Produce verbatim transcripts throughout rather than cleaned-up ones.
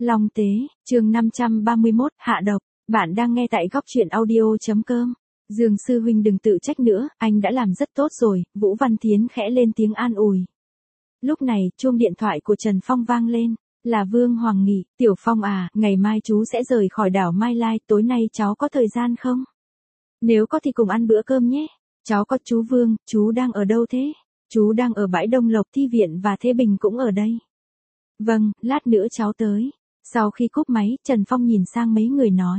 Long Tế, chương năm trăm ba mươi mốt, hạ độc. Bạn đang nghe tại góc truyện audio.com. Dương sư huynh đừng tự trách nữa, anh đã làm rất tốt rồi, Vũ Văn Thiến khẽ lên tiếng an ủi. Lúc này, chuông điện thoại của Trần Phong vang lên, là Vương Hoàng Nghị. Tiểu Phong à, ngày mai chú sẽ rời khỏi đảo Mai Lai, tối nay cháu có thời gian không? Nếu có thì cùng ăn bữa cơm nhé. Cháu có. Chú Vương, chú đang ở đâu thế? Chú đang ở bãi Đông Lộc, Thi Viện và Thế Bình cũng ở đây. Vâng, lát nữa cháu tới. Sau khi cúp máy, Trần Phong nhìn sang mấy người nói.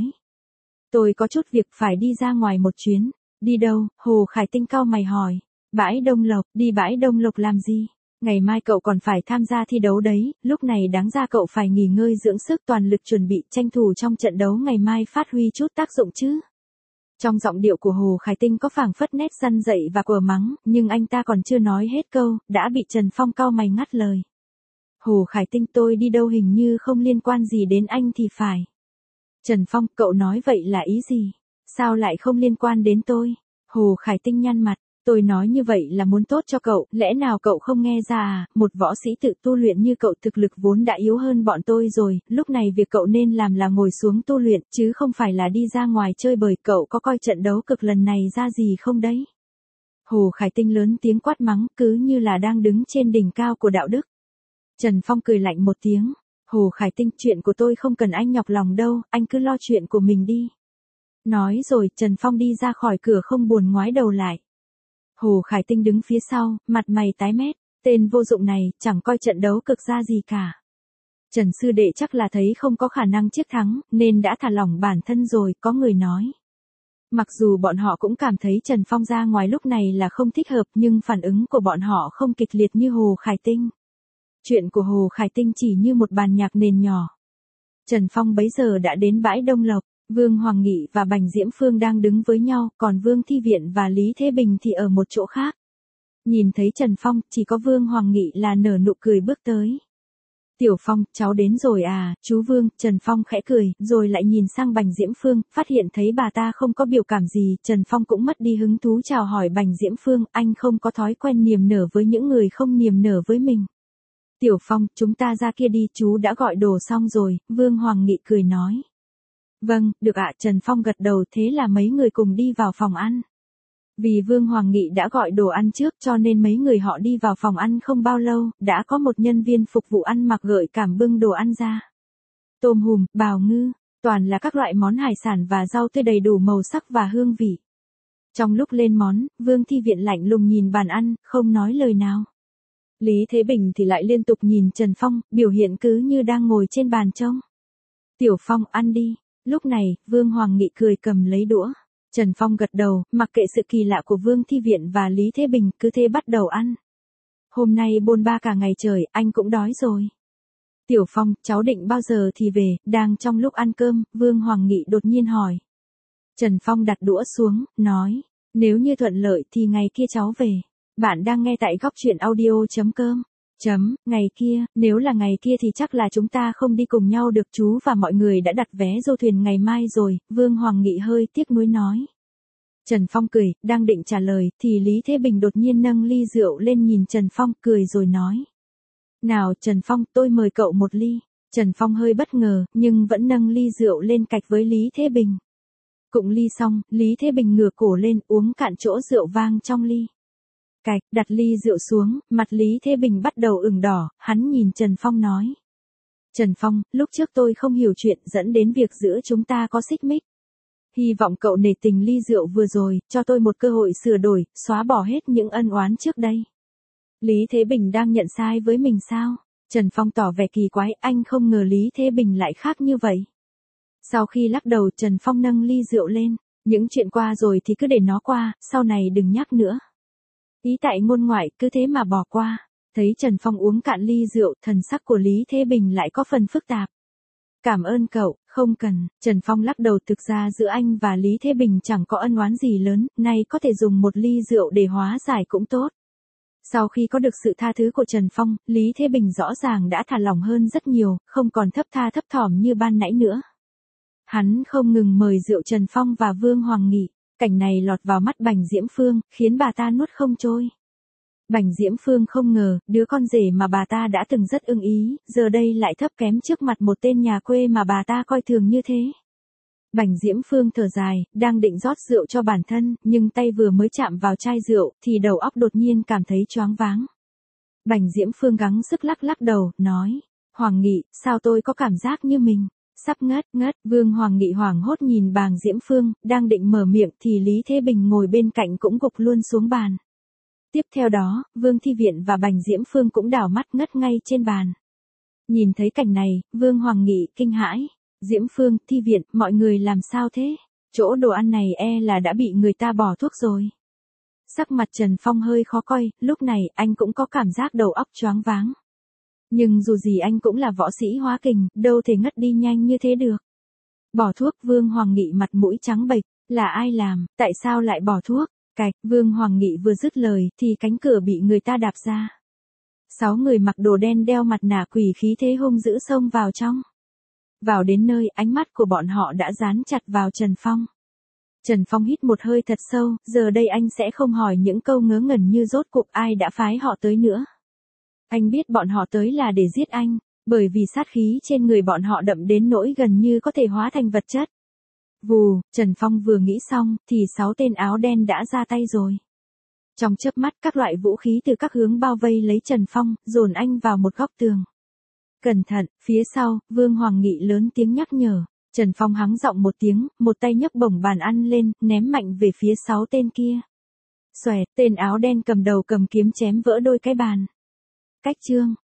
Tôi có chút việc phải đi ra ngoài một chuyến. Đi đâu? Hồ Khải Tinh cau mày hỏi. Bãi Đông Lộc. Đi bãi Đông Lộc làm gì? Ngày mai cậu còn phải tham gia thi đấu đấy, lúc này đáng ra cậu phải nghỉ ngơi dưỡng sức, toàn lực chuẩn bị, tranh thủ trong trận đấu ngày mai phát huy chút tác dụng chứ. Trong giọng điệu của Hồ Khải Tinh có phảng phất nét răn dậy và quở mắng, nhưng anh ta còn chưa nói hết câu, đã bị Trần Phong cau mày ngắt lời. Hồ Khải Tinh, tôi đi đâu hình như không liên quan gì đến anh thì phải. Trần Phong, cậu nói vậy là ý gì? Sao lại không liên quan đến tôi? Hồ Khải Tinh nhăn mặt, tôi nói như vậy là muốn tốt cho cậu, lẽ nào cậu không nghe ra à? Một võ sĩ tự tu luyện như cậu thực lực vốn đã yếu hơn bọn tôi rồi, lúc này việc cậu nên làm là ngồi xuống tu luyện, chứ không phải là đi ra ngoài chơi bời. Cậu có coi trận đấu cực lần này ra gì không đấy? Hồ Khải Tinh lớn tiếng quát mắng, cứ như là đang đứng trên đỉnh cao của đạo đức. Trần Phong cười lạnh một tiếng. Hồ Khải Tinh, chuyện của tôi không cần anh nhọc lòng đâu, anh cứ lo chuyện của mình đi. Nói rồi, Trần Phong đi ra khỏi cửa không buồn ngoái đầu lại. Hồ Khải Tinh đứng phía sau, mặt mày tái mét, tên vô dụng này, chẳng coi trận đấu cực ra gì cả. Trần sư đệ chắc là thấy không có khả năng chiến thắng, nên đã thả lỏng bản thân rồi, có người nói. Mặc dù bọn họ cũng cảm thấy Trần Phong ra ngoài lúc này là không thích hợp, nhưng phản ứng của bọn họ không kịch liệt như Hồ Khải Tinh. Chuyện của Hồ Khải Tinh chỉ như một bàn nhạc nền nhỏ. Trần Phong bấy giờ đã đến bãi Đông Lộc, Vương Hoàng Nghị và Bành Diễm Phương đang đứng với nhau, còn Vương Thi Viện và Lý Thế Bình thì ở một chỗ khác. Nhìn thấy Trần Phong, chỉ có Vương Hoàng Nghị là nở nụ cười bước tới. Tiểu Phong, cháu đến rồi à, chú Vương. Trần Phong khẽ cười, rồi lại nhìn sang Bành Diễm Phương, phát hiện thấy bà ta không có biểu cảm gì, Trần Phong cũng mất đi hứng thú chào hỏi Bành Diễm Phương, anh không có thói quen niềm nở với những người không niềm nở với mình. Tiểu Phong, chúng ta ra kia đi, chú đã gọi đồ xong rồi, Vương Hoàng Nghị cười nói. Vâng, được ạ. Trần Phong gật đầu, thế là mấy người cùng đi vào phòng ăn. Vì Vương Hoàng Nghị đã gọi đồ ăn trước cho nên mấy người họ đi vào phòng ăn không bao lâu, đã có một nhân viên phục vụ ăn mặc gợi cảm bưng đồ ăn ra. Tôm hùm, bào ngư, toàn là các loại món hải sản và rau tươi đầy đủ màu sắc và hương vị. Trong lúc lên món, Vương Thi Viện lạnh lùng nhìn bàn ăn, không nói lời nào. Lý Thế Bình thì lại liên tục nhìn Trần Phong, biểu hiện cứ như đang ngồi trên bàn trông. Tiểu Phong, ăn đi. Lúc này, Vương Hoàng Nghị cười cầm lấy đũa. Trần Phong gật đầu, mặc kệ sự kỳ lạ của Vương Thi Viện và Lý Thế Bình, cứ thế bắt đầu ăn. Hôm nay bôn ba cả ngày trời, anh cũng đói rồi. Tiểu Phong, cháu định bao giờ thì về? Đang trong lúc ăn cơm, Vương Hoàng Nghị đột nhiên hỏi. Trần Phong đặt đũa xuống, nói, nếu như thuận lợi thì ngày kia cháu về. Bạn đang nghe tại góc truyện audio.com. Chấm, ngày kia, nếu là ngày kia thì chắc là chúng ta không đi cùng nhau được, chú và mọi người đã đặt vé du thuyền ngày mai rồi, Vương Hoàng Nghị hơi tiếc nuối nói. Trần Phong cười, đang định trả lời, thì Lý Thế Bình đột nhiên nâng ly rượu lên nhìn Trần Phong, cười rồi nói. Nào Trần Phong, tôi mời cậu một ly. Trần Phong hơi bất ngờ, nhưng vẫn nâng ly rượu lên cạch với Lý Thế Bình. Cụng ly xong, Lý Thế Bình ngửa cổ lên uống cạn chỗ rượu vang trong ly. Cạch, đặt ly rượu xuống, mặt Lý Thế Bình bắt đầu ửng đỏ, hắn nhìn Trần Phong nói. Trần Phong, lúc trước tôi không hiểu chuyện dẫn đến việc giữa chúng ta có xích mích. Hy vọng cậu nể tình ly rượu vừa rồi, cho tôi một cơ hội sửa đổi, xóa bỏ hết những ân oán trước đây. Lý Thế Bình đang nhận sai với mình sao? Trần Phong tỏ vẻ kỳ quái, anh không ngờ Lý Thế Bình lại khác như vậy. Sau khi lắc đầu, Trần Phong nâng ly rượu lên, những chuyện qua rồi thì cứ để nó qua, sau này đừng nhắc nữa. Ý tại ngôn ngoại, cứ thế mà bỏ qua. Thấy Trần Phong uống cạn ly rượu, thần sắc của Lý Thế Bình lại có phần phức tạp. Cảm ơn cậu, không cần. Trần Phong lắc đầu, thực ra giữa anh và Lý Thế Bình chẳng có ân oán gì lớn, nay có thể dùng một ly rượu để hóa giải cũng tốt. Sau khi có được sự tha thứ của Trần Phong, Lý Thế Bình rõ ràng đã thả lỏng hơn rất nhiều, không còn thấp tha thấp thỏm như ban nãy nữa. Hắn không ngừng mời rượu Trần Phong và Vương Hoàng Nghị. Cảnh này lọt vào mắt Bành Diễm Phương, khiến bà ta nuốt không trôi. Bành Diễm Phương không ngờ, đứa con rể mà bà ta đã từng rất ưng ý, giờ đây lại thấp kém trước mặt một tên nhà quê mà bà ta coi thường như thế. Bành Diễm Phương thở dài, đang định rót rượu cho bản thân, nhưng tay vừa mới chạm vào chai rượu, thì đầu óc đột nhiên cảm thấy choáng váng. Bành Diễm Phương gắng sức lắc lắc đầu, nói, Hoàng Nghị, sao tôi có cảm giác như mình sắp ngất, ngất, Vương Hoàng Nghị hoảng hốt nhìn Bàng Diễm Phương, đang định mở miệng thì Lý Thế Bình ngồi bên cạnh cũng gục luôn xuống bàn. Tiếp theo đó, Vương Thi Viện và Bành Diễm Phương cũng đảo mắt ngất ngay trên bàn. Nhìn thấy cảnh này, Vương Hoàng Nghị kinh hãi, Diễm Phương, Thi Viện, mọi người làm sao thế? Chỗ đồ ăn này e là đã bị người ta bỏ thuốc rồi. Sắc mặt Trần Phong hơi khó coi, lúc này anh cũng có cảm giác đầu óc choáng váng. Nhưng dù gì anh cũng là võ sĩ hóa kình, đâu thể ngất đi nhanh như thế được. Bỏ thuốc, Vương Hoàng Nghị mặt mũi trắng bệch, là ai làm, tại sao lại bỏ thuốc? Cạch, Vương Hoàng Nghị vừa dứt lời thì cánh cửa bị người ta đạp ra. Sáu người mặc đồ đen đeo mặt nạ quỷ khí thế hung dữ xông vào trong. Vào đến nơi, ánh mắt của bọn họ đã dán chặt vào Trần Phong. Trần Phong hít một hơi thật sâu, giờ đây anh sẽ không hỏi những câu ngớ ngẩn như rốt cuộc ai đã phái họ tới nữa. Anh biết bọn họ tới là để giết anh, bởi vì sát khí trên người bọn họ đậm đến nỗi gần như có thể hóa thành vật chất. Vù, Trần Phong vừa nghĩ xong, thì sáu tên áo đen đã ra tay rồi. Trong chớp mắt các loại vũ khí từ các hướng bao vây lấy Trần Phong, dồn anh vào một góc tường. Cẩn thận, phía sau, Vương Hoàng Nghị lớn tiếng nhắc nhở. Trần Phong hắng giọng một tiếng, một tay nhấc bổng bàn ăn lên, ném mạnh về phía sáu tên kia. Xoẹt, tên áo đen cầm đầu cầm kiếm chém vỡ đôi cái bàn. Cách chương.